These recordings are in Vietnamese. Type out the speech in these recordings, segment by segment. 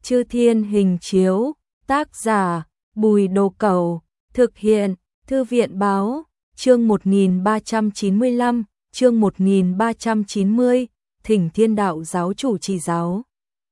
Chư Thiên Hình Chiếu, tác giả Bùi Đồ Cẩu, thực hiện Thư viện Báo, chương 1395, chương 1390, Thỉnh Thiên Đạo Giáo chủ trì giáo.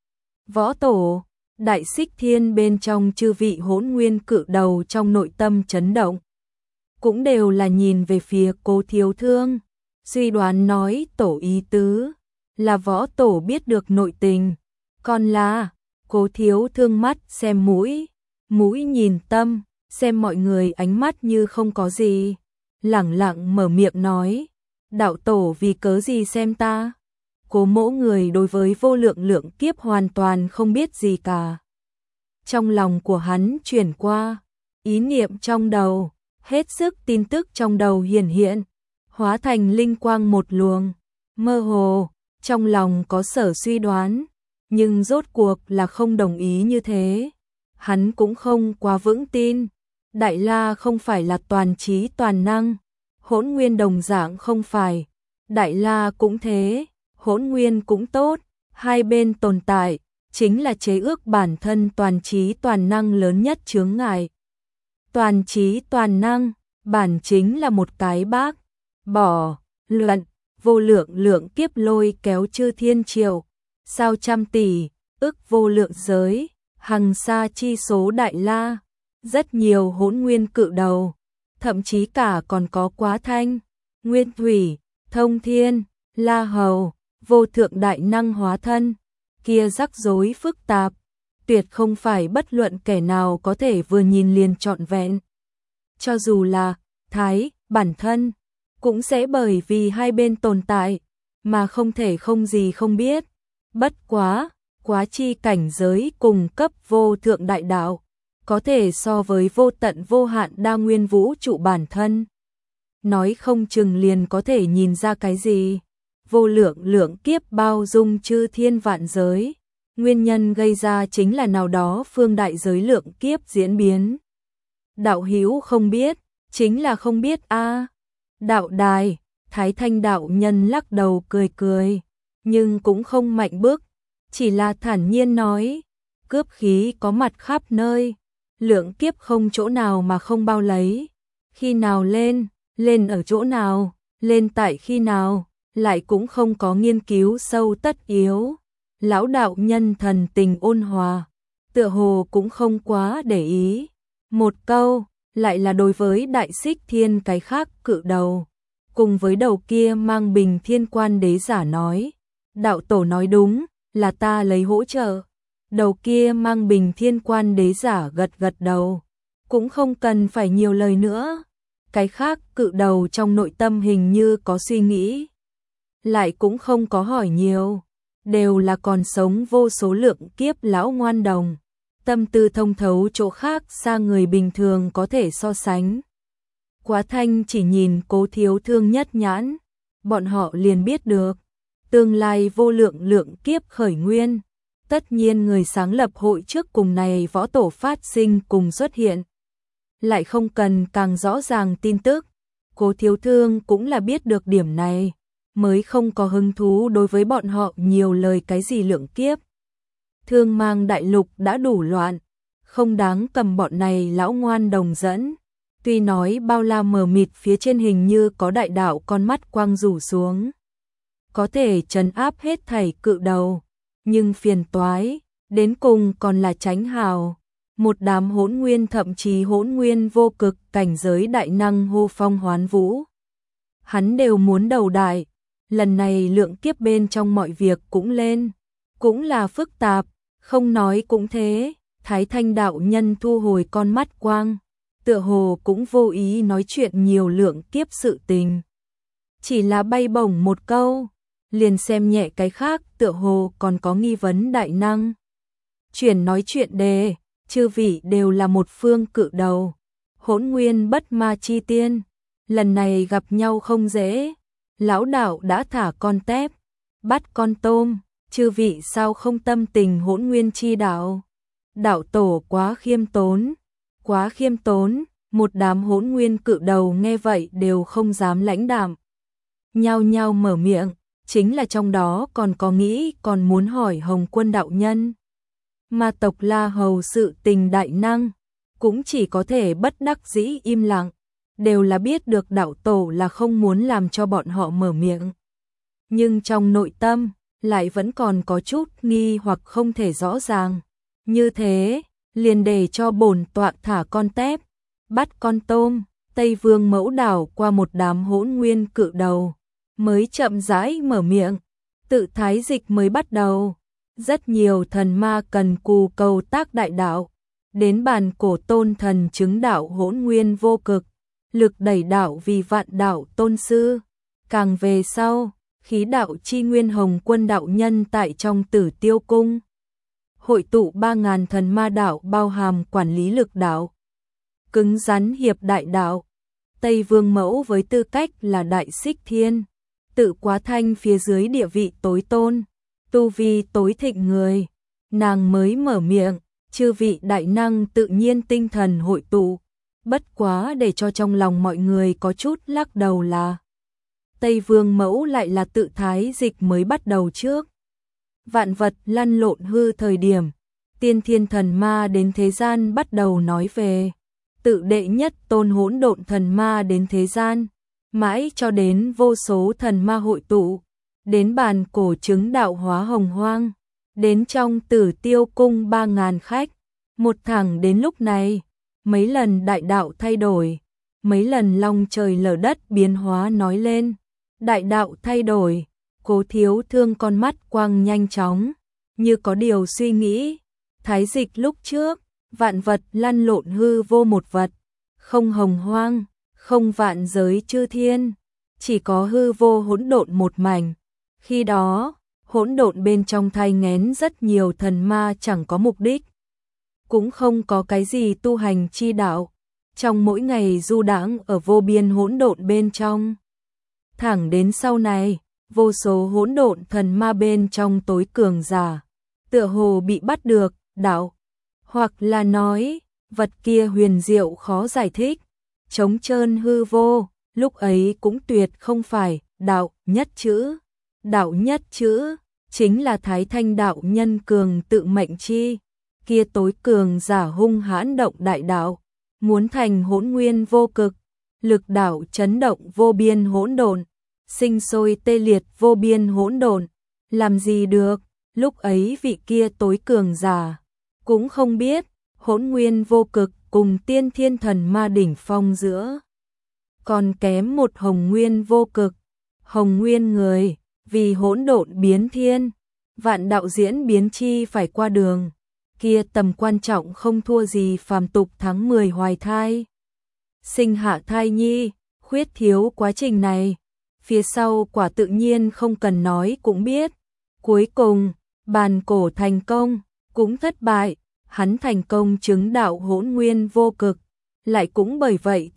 Võ Tổ, Đại Xích Thiên bên trong chư vị Hỗn Nguyên cự đầu trong nội tâm chấn động. Cũng đều là nhìn về phía Cố Thiếu Thương, suy đoán nói tổ ý tứ, là Võ Tổ biết được nội tình, còn là Cố Thiếu Thương mắt xem mũi, mũi nhìn tâm, xem mọi người ánh mắt như không có gì, lẳng lặng mở miệng nói, đạo tổ vì cớ gì xem ta? Cố Mỗ người đối với vô lượng lượng kiếp hoàn toàn không biết gì cả. Trong lòng của hắn chuyển qua, ý niệm trong đầu, hết sức tin tức trong đầu hiển hiện, hóa thành linh quang một luồng, mơ hồ, trong lòng có sở suy đoán, nhưng rốt cuộc là không đồng ý như thế. Hắn cũng không quá vững tin, Đại La không phải là toàn trí toàn năng, Hỗn Nguyên đồng dạng không phải, Đại La cũng thế, Hỗn Nguyên cũng tốt, hai bên tồn tại, chính là chế ước bản thân toàn trí toàn năng lớn nhất chướng ngại. Toàn trí toàn năng, bản chính là một cái bác, bỏ, luận, vô lượng lượng kiếp lôi kéo chư thiên triệu, sao trăm tỷ, ức vô lượng giới, hằng sa chi số Đại La, rất nhiều Hỗn Nguyên cự đầu, thậm chí cả còn có Quá Thanh, Nguyên Thủy, Thông Thiên, La Hầu, vô thượng đại năng hóa thân, kia rắc rối phức tạp, tuyệt không phải bất luận kẻ nào có thể vừa nhìn liền trọn vẹn. Cho dù là Thái, bản thân, cũng sẽ bởi vì hai bên tồn tại, mà không thể không gì không biết. Bất quá, quá chi cảnh giới cùng cấp vô thượng đại đạo, có thể so với vô tận vô hạn đa nguyên vũ trụ bản thân. Nói không chừng liền có thể nhìn ra cái gì. Vô lượng lượng kiếp bao dung chư thiên vạn giới, nguyên nhân gây ra chính là nào đó phương đại giới lượng kiếp diễn biến. Đạo hữu không biết, chính là không biết a. Đạo đài, Thái Thanh đạo nhân lắc đầu cười cười, nhưng cũng không mạnh bức, chỉ là thản nhiên nói, cướp khí có mặt khắp nơi, lượng kiếp không chỗ nào mà không bao lấy, khi nào lên, lên ở chỗ nào, lên tại khi nào, lại cũng không có nghiên cứu sâu tất yếu. Lão đạo nhân thần tình ôn hòa, tựa hồ cũng không quá để ý. Một câu, lại là đối với Đại Xích Thiên cái khác cự đầu, cùng với đầu kia mang bình thiên quan đế giả nói, đạo tổ nói đúng, là ta lấy hỗ trợ. Đầu kia mang bình thiên quan đế giả gật gật đầu, cũng không cần phải nhiều lời nữa. Cái khác cự đầu trong nội tâm hình như có suy nghĩ, lại cũng không có hỏi nhiều, đều là còn sống vô số lượng kiếp lão ngoan đồng, tâm tư thông thấu chỗ khác xa người bình thường có thể so sánh. Quá Thanh chỉ nhìn Cố Thiếu Thương nhất nhãn, bọn họ liền biết được, tương lai vô lượng lượng kiếp khởi nguyên, tất nhiên người sáng lập hội trước cùng này Võ Tổ phát sinh cùng xuất hiện. Lại không cần càng rõ ràng tin tức, Cố Thiếu Thương cũng là biết được điểm này, mới không có hứng thú đối với bọn họ nhiều lời cái gì lượng kiếp. Thương Mang đại lục đã đủ loạn, không đáng cầm bọn này lão ngoan đồng dẫn. Tuy nói bao la mờ mịt phía trên hình như có đại đạo con mắt quang rủ xuống, có thể trấn áp hết thảy cự đầu, nhưng phiền toái, đến cùng còn là Chánh Hào. Một đám Hỗn Nguyên thậm chí Hỗn Nguyên vô cực cảnh giới đại năng hô phong hoán vũ. Hắn đều muốn đầu đại, lần này lượng kiếp bên trong mọi việc cũng lên, cũng là phức tạp, không nói cũng thế. Thái Thanh đạo nhân thu hồi con mắt quang, tựa hồ cũng vô ý nói chuyện nhiều lượng kiếp sự tình. Chỉ là bay bổng một câu, liền xem nhẹ cái khác, tựa hồ còn có nghi vấn đại năng. Chuyển nói chuyện đề, chư vị đều là một phương cự đầu, Hỗn Nguyên bất ma chi tiên, lần này gặp nhau không dễ. Lão đạo đã thả con tép, bắt con tôm, chư vị sao không tâm tình Hỗn Nguyên chi đạo? Đạo tổ quá khiêm tốn, quá khiêm tốn. Một đám Hỗn Nguyên cự đầu nghe vậy đều không dám lãnh đạm, nhao nhao mở miệng, chính là trong đó còn có nghĩ còn muốn hỏi Hồng Quân đạo nhân. Ma tộc La Hầu sự tình đại năng, cũng chỉ có thể bất đắc dĩ im lặng, đều là biết được đạo tổ là không muốn làm cho bọn họ mở miệng. Nhưng trong nội tâm, lại vẫn còn có chút nghi hoặc không thể rõ ràng. Như thế, liền để cho bổn tọa thả con tép, bắt con tôm, Tây Vương Mẫu đảo qua một đám hỗn nguyên cự đầu, mới chậm rãi mở miệng, tự thái dịch mới bắt đầu. Rất nhiều thần ma cần cù cầu tác đại đạo, đến bàn cổ tôn thần chứng đạo hỗn nguyên vô cực, lực đẩy đạo vì vạn đạo tôn sư. Càng về sau, khí đạo chi nguyên hồng quân đạo nhân tại trong Tử Tiêu Cung. Hội tụ 3.000 thần ma đạo bao hàm quản lý lực đạo. Cứng rắn hiệp đại đạo. Tây Vương Mẫu với tư cách là đại xích thiên, tự quá thanh phía dưới địa vị tối tôn, tu vi tối thịnh người. Nàng mới mở miệng, chư vị đại năng tự nhiên tinh thần hội tụ. Bất quá để cho trong lòng mọi người có chút lắc đầu là Tây Vương Mẫu lại là tự thái dịch mới bắt đầu trước. Vạn vật lăn lộn hư thời điểm, tiên thiên thần ma đến thế gian bắt đầu nói về. Tự đệ nhất tôn hỗn độn thần ma đến thế gian, mãi cho đến vô số thần ma hội tụ, đến bàn cổ chứng đạo hóa hồng hoang, đến trong Tử Tiêu Cung 3.000 khách, một thẳng đến lúc này, mấy lần đại đạo thay đổi, mấy lần long trời lở đất biến hóa nói lên, đại đạo thay đổi, Cố Thiếu Thương con mắt quang nhanh chóng, như có điều suy nghĩ, thái dịch lúc trước, vạn vật lăn lộn hư vô một vật, không hồng hoang, không vạn giới chư thiên, chỉ có hư vô hỗn độn một mảnh. Khi đó, hỗn độn bên trong thai nghén rất nhiều thần ma chẳng có mục đích, cũng không có cái gì tu hành chi đạo, trong mỗi ngày du đãng ở vô biên hỗn độn bên trong. Thẳng đến sau này, vô số hỗn độn thần ma bên trong tối cường giả, tựa hồ bị bắt được, đạo, hoặc là nói, vật kia huyền diệu khó giải thích, trống trơn hư vô, lúc ấy cũng tuyệt không phải đạo nhất chữ. Đạo nhất chữ, chính là Thái Thanh đạo nhân cường tự mệnh chi, kia tối cường giả hung hãn động đại đạo, muốn thành hỗn nguyên vô cực, lực đạo chấn động vô biên hỗn độn, sinh sôi tê liệt vô biên hỗn độn, làm gì được, lúc ấy vị kia tối cường giả, cũng không biết, hỗn nguyên vô cực cùng tiên thiên thần ma đỉnh phong giữa. Còn kém một hồng nguyên vô cực, hồng nguyên người, vì hỗn độn biến thiên, vạn đạo diễn biến chi phải qua đường, kia tầm quan trọng không thua gì phàm tục tháng 10 hoài thai. Sinh hạ thai nhi, khuyết thiếu quá trình này, phía sau quả tự nhiên không cần nói cũng biết. Cuối cùng, bàn cổ thành công, cũng thất bại, hắn thành công chứng đạo hỗn nguyên vô cực, lại cũng bởi vậy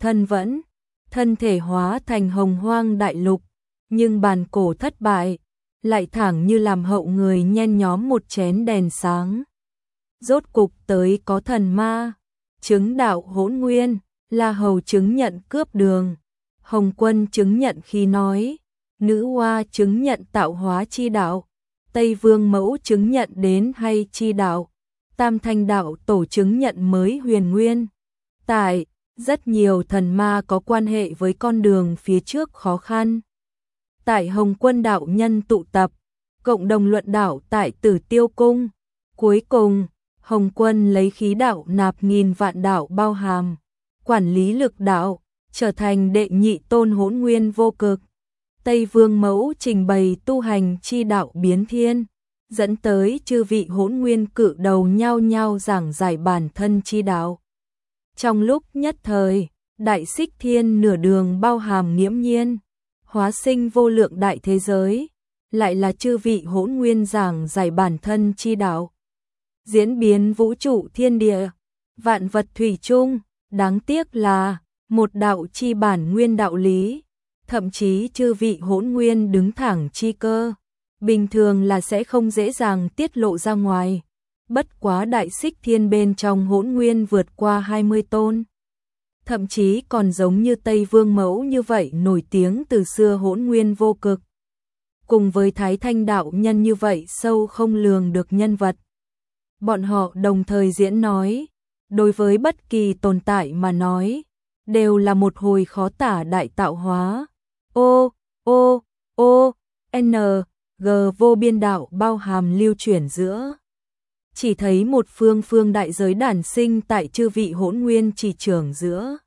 thân thể hóa thành hồng hoang đại lục, nhưng bàn cổ thất bại, lại thẳng như làm hậu người nhen nhóm một chén đèn sáng. Rốt cục tới có thần ma, chứng đạo hỗn nguyên, La Hầu chứng nhận cướp đường, Hồng Quân chứng nhận khí nói, Nữ Hoa chứng nhận tạo hóa chi đạo, Tây Vương Mẫu chứng nhận đến hay chi đạo, Tam Thanh đạo tổ chứng nhận mới huyền nguyên. Tại, rất nhiều thần ma có quan hệ với con đường phía trước khó khăn. Tại Hồng Quân đạo nhân tụ tập, cộng đồng luận đạo tại Tử Tiêu Cung. Cuối cùng, Hồng Quân lấy khí đạo nạp nghìn vạn đạo bao hàm, quản lý lực đạo, trở thành đệ nhị tôn hỗn nguyên vô cực. Tây Vương Mẫu trình bày tu hành chi đạo biến thiên, dẫn tới chư vị hỗn nguyên cự đầu nhau nhau giảng giải bản thân chi đạo. Trong lúc nhất thời, đại xích thiên nửa đường bao hàm nghiễm nhiên, hóa sinh vô lượng đại thế giới, lại là chư vị hỗn nguyên giảng giải bản thân chi đạo. Diễn biến vũ trụ thiên địa, vạn vật thủy chung, đáng tiếc là một đạo chi bản nguyên đạo lý, thậm chí chư vị hỗn nguyên đứng thẳng chi cơ, bình thường là sẽ không dễ dàng tiết lộ ra ngoài. Bất quá đại xích thiên bên trong hỗn nguyên vượt qua 20 tôn. Thậm chí còn giống như Tây Vương Mẫu như vậy nổi tiếng từ xưa hỗn nguyên vô cực. Cùng với Thái Thanh đạo nhân như vậy sâu không lường được nhân vật. Bọn họ đồng thời diễn nói, đối với bất kỳ tồn tại mà nói, đều là một hồi khó tả đại tạo hóa. O, O, O, N, G vô biên đạo bao hàm lưu chuyển giữa. Chỉ thấy một phương phương đại giới đản sinh tại chư vị hỗn nguyên chỉ trưởng giữa.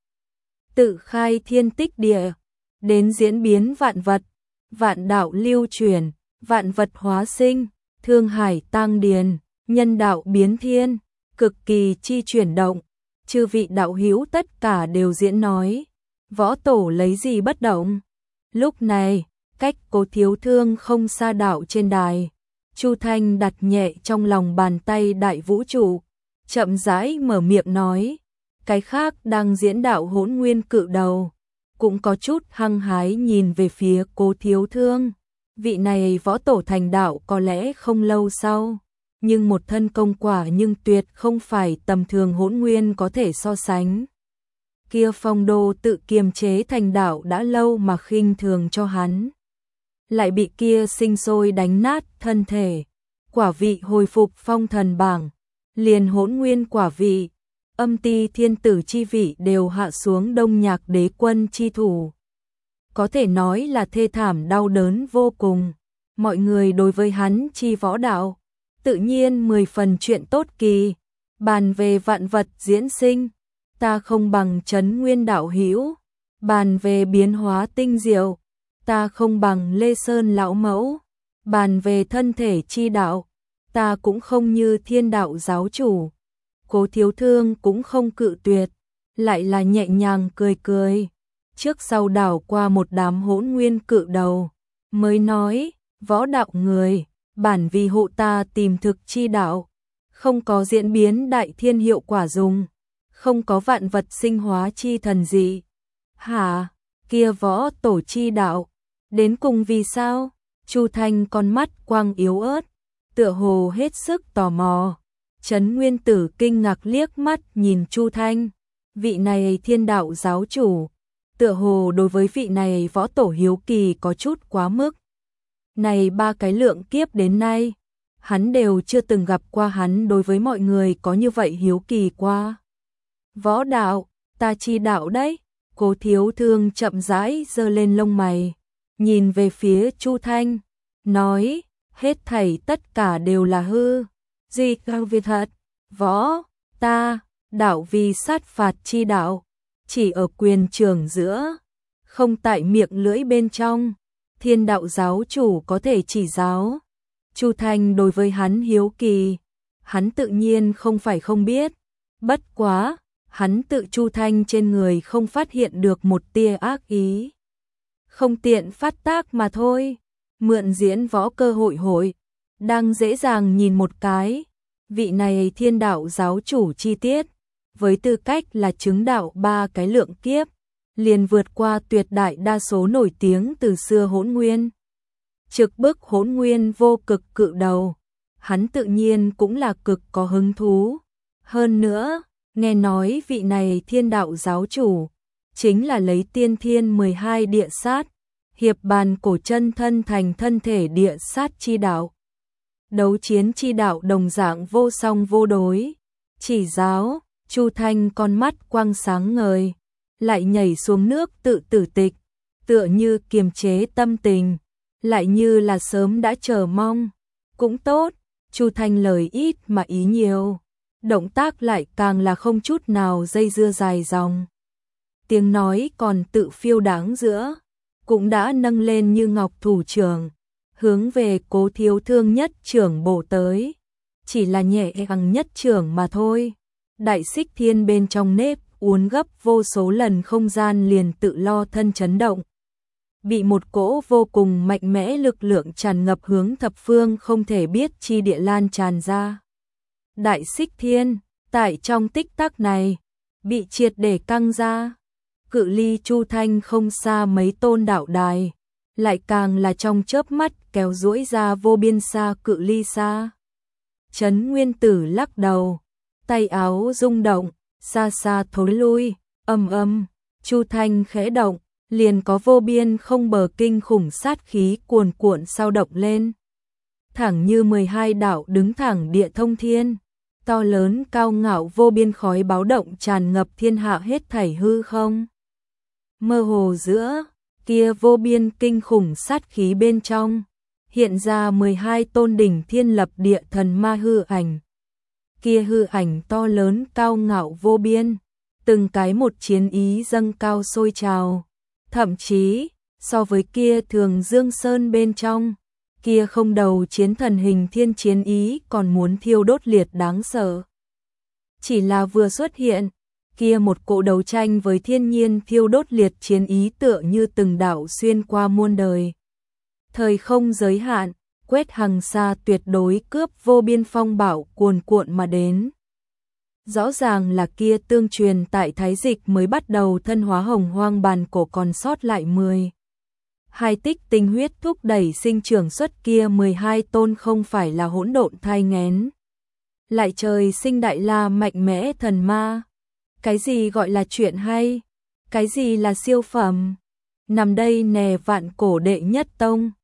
Tự khai thiên tích địa, đến diễn biến vạn vật, vạn đạo lưu chuyển, vạn vật hóa sinh, thương hải tang điền, nhân đạo biến thiên, cực kỳ chi chuyển động, chư vị đạo hữu tất cả đều diễn nói, võ tổ lấy gì bất động. Lúc này, cách Cố Thiếu Thương không xa đạo trên đài, Chu Thanh đặt nhẹ trong lòng bàn tay đại vũ trụ, chậm rãi mở miệng nói, cái khác đang diễn đạo hỗn nguyên cự đầu, cũng có chút hăng hái nhìn về phía Cố Thiếu Thương. Vị này võ tổ thành đạo có lẽ không lâu sau, nhưng một thân công quả nhưng tuyệt không phải tầm thường hỗn nguyên có thể so sánh. Kia Phong Đô tự kiềm chế thành đạo đã lâu mà khinh thường cho hắn, lại bị kia sinh sôi đánh nát thân thể, quả vị hồi phục phong thần bảng, liền hỗn nguyên quả vị, âm ti thiên tử chi vị đều hạ xuống Đông Nhạc Đế quân chi thủ. Có thể nói là thê thảm đau đớn vô cùng, mọi người đối với hắn chi võ đạo, tự nhiên 10 phần chuyện tốt kỳ, bàn về vạn vật diễn sinh, ta không bằng Trấn Nguyên đạo hữu, bàn về biến hóa tinh diệu, ta không bằng Lê Sơn lão mẫu, bàn về thân thể chi đạo, ta cũng không như Thiên đạo giáo chủ. Cố Thiếu Thương cũng không cự tuyệt, lại là nhẹ nhàng cười cười, trước sau đảo qua một đám hỗn nguyên cự đầu, mới nói, võ đạo người, bản vì hộ ta tìm thực chi đạo, không có diễn biến đại thiên hiệu quả dùng, không có vạn vật sinh hóa chi thần dị. Hả, kia võ tổ chi đạo, đến cùng vì sao? Chu Thanh con mắt quang yếu ớt, tựa hồ hết sức tò mò. Trấn Nguyên Tử kinh ngạc liếc mắt nhìn Chu Thanh, vị này Thiên đạo giáo chủ, tựa hồ đối với vị này võ tổ hiếu kỳ có chút quá mức. Này 3 cái lượng kiếp đến nay, hắn đều chưa từng gặp qua hắn đối với mọi người có như vậy hiếu kỳ qua. Võ đạo, ta chi đạo đấy. Cố Thiếu Thương chậm rãi giơ lên lông mày, nhìn về phía Chu Thanh, nói, hết thảy tất cả đều là hư. Gì cao việt thật, võ, ta, đạo vì sát phạt chi đạo, chỉ ở quyền trường giữa, không tại miệng lưỡi bên trong, Thiên đạo giáo chủ có thể chỉ giáo. Chu Thanh đối với hắn hiếu kỳ, hắn tự nhiên không phải không biết, bất quá, hắn tự Chu Thanh trên người không phát hiện được một tia ác ý. Không tiện phát tác mà thôi, mượn diễn võ cơ hội, đang dễ dàng nhìn một cái, vị này Thiên đạo giáo chủ chi tiết, với tư cách là chứng đạo 3 cái lượng kiếp, liền vượt qua tuyệt đại đa số nổi tiếng từ xưa hỗn nguyên. Trực bức hỗn nguyên vô cực cự đầu, hắn tự nhiên cũng là cực có hứng thú. Hơn nữa, nghe nói vị này Thiên đạo giáo chủ, chính là lấy tiên thiên 12 địa sát, hiệp bàn cổ chân thân thành thân thể địa sát chi đạo. Đấu chiến chi đạo đồng dạng vô song vô đối, chỉ giáo, Chu Thanh con mắt quang sáng ngời, lại nhảy xuống nước tự tử tịch, tựa như kiềm chế tâm tình, lại như là sớm đã chờ mong. Cũng tốt, Chu Thanh lời ít mà ý nhiều, động tác lại càng là không chút nào dây dưa dài dòng. Tiếng nói còn tự phiêu đáng giữa, cũng đã nâng lên như ngọc thủ trưởng, hướng về Cố Thiếu Thương nhất trưởng bổ tới, chỉ là nhẹ nhàng nhất trưởng mà thôi. Đại xích thiên bên trong nếp uốn gấp vô số lần không gian liền tự lo thân chấn động, bị một cỗ vô cùng mạnh mẽ lực lượng tràn ngập hướng thập phương không thể biết chi địa lan tràn ra. Đại xích thiên, tại trong tích tắc này, bị triệt để căng ra, cự ly Chu Thanh không xa mấy tôn đạo đài, lại càng là trong chớp mắt kéo duỗi ra vô biên xa cự ly xa. Trấn Nguyên Tử lắc đầu, tay áo rung động, xa xa thối lui, âm, Chu Thanh khẽ động, liền có vô biên không bờ kinh khủng sát khí cuồn cuộn sao động lên. Thẳng như 12 đạo đứng thẳng địa thông thiên, to lớn cao ngạo vô biên khói báo động tràn ngập thiên hạ hết thảy hư không. Mơ hồ giữa kia vô biên kinh khủng sát khí bên trong, hiện ra 12 tôn đỉnh thiên lập địa thần ma hư ảnh. Kia hư ảnh to lớn cao ngạo vô biên, từng cái một chiến ý dâng cao sôi trào, thậm chí so với kia Thường Dương Sơn bên trong, kia không đầu chiến thần hình thiên chiến ý còn muốn thiêu đốt liệt đáng sợ. Chỉ là vừa xuất hiện, kia một cỗ đấu tranh với thiên nhiên thiêu đốt liệt chiến ý tựa như từng đạo xuyên qua muôn đời. Thời không giới hạn, quét hằng xa tuyệt đối cướp vô biên phong bạo cuồn cuộn mà đến. Rõ ràng là kia tương truyền tại Thái Dịch mới bắt đầu thân hóa hồng hoang bàn cổ còn sót lại 12 tích tinh huyết thúc đẩy sinh trưởng xuất kia 12 tôn không phải là hỗn độn thai nghén. Lại trời sinh đại la mạnh mẽ thần ma. Cái gì gọi là chuyện hay? Cái gì là siêu phẩm? Nằm đây nè vạn cổ đệ nhất tông.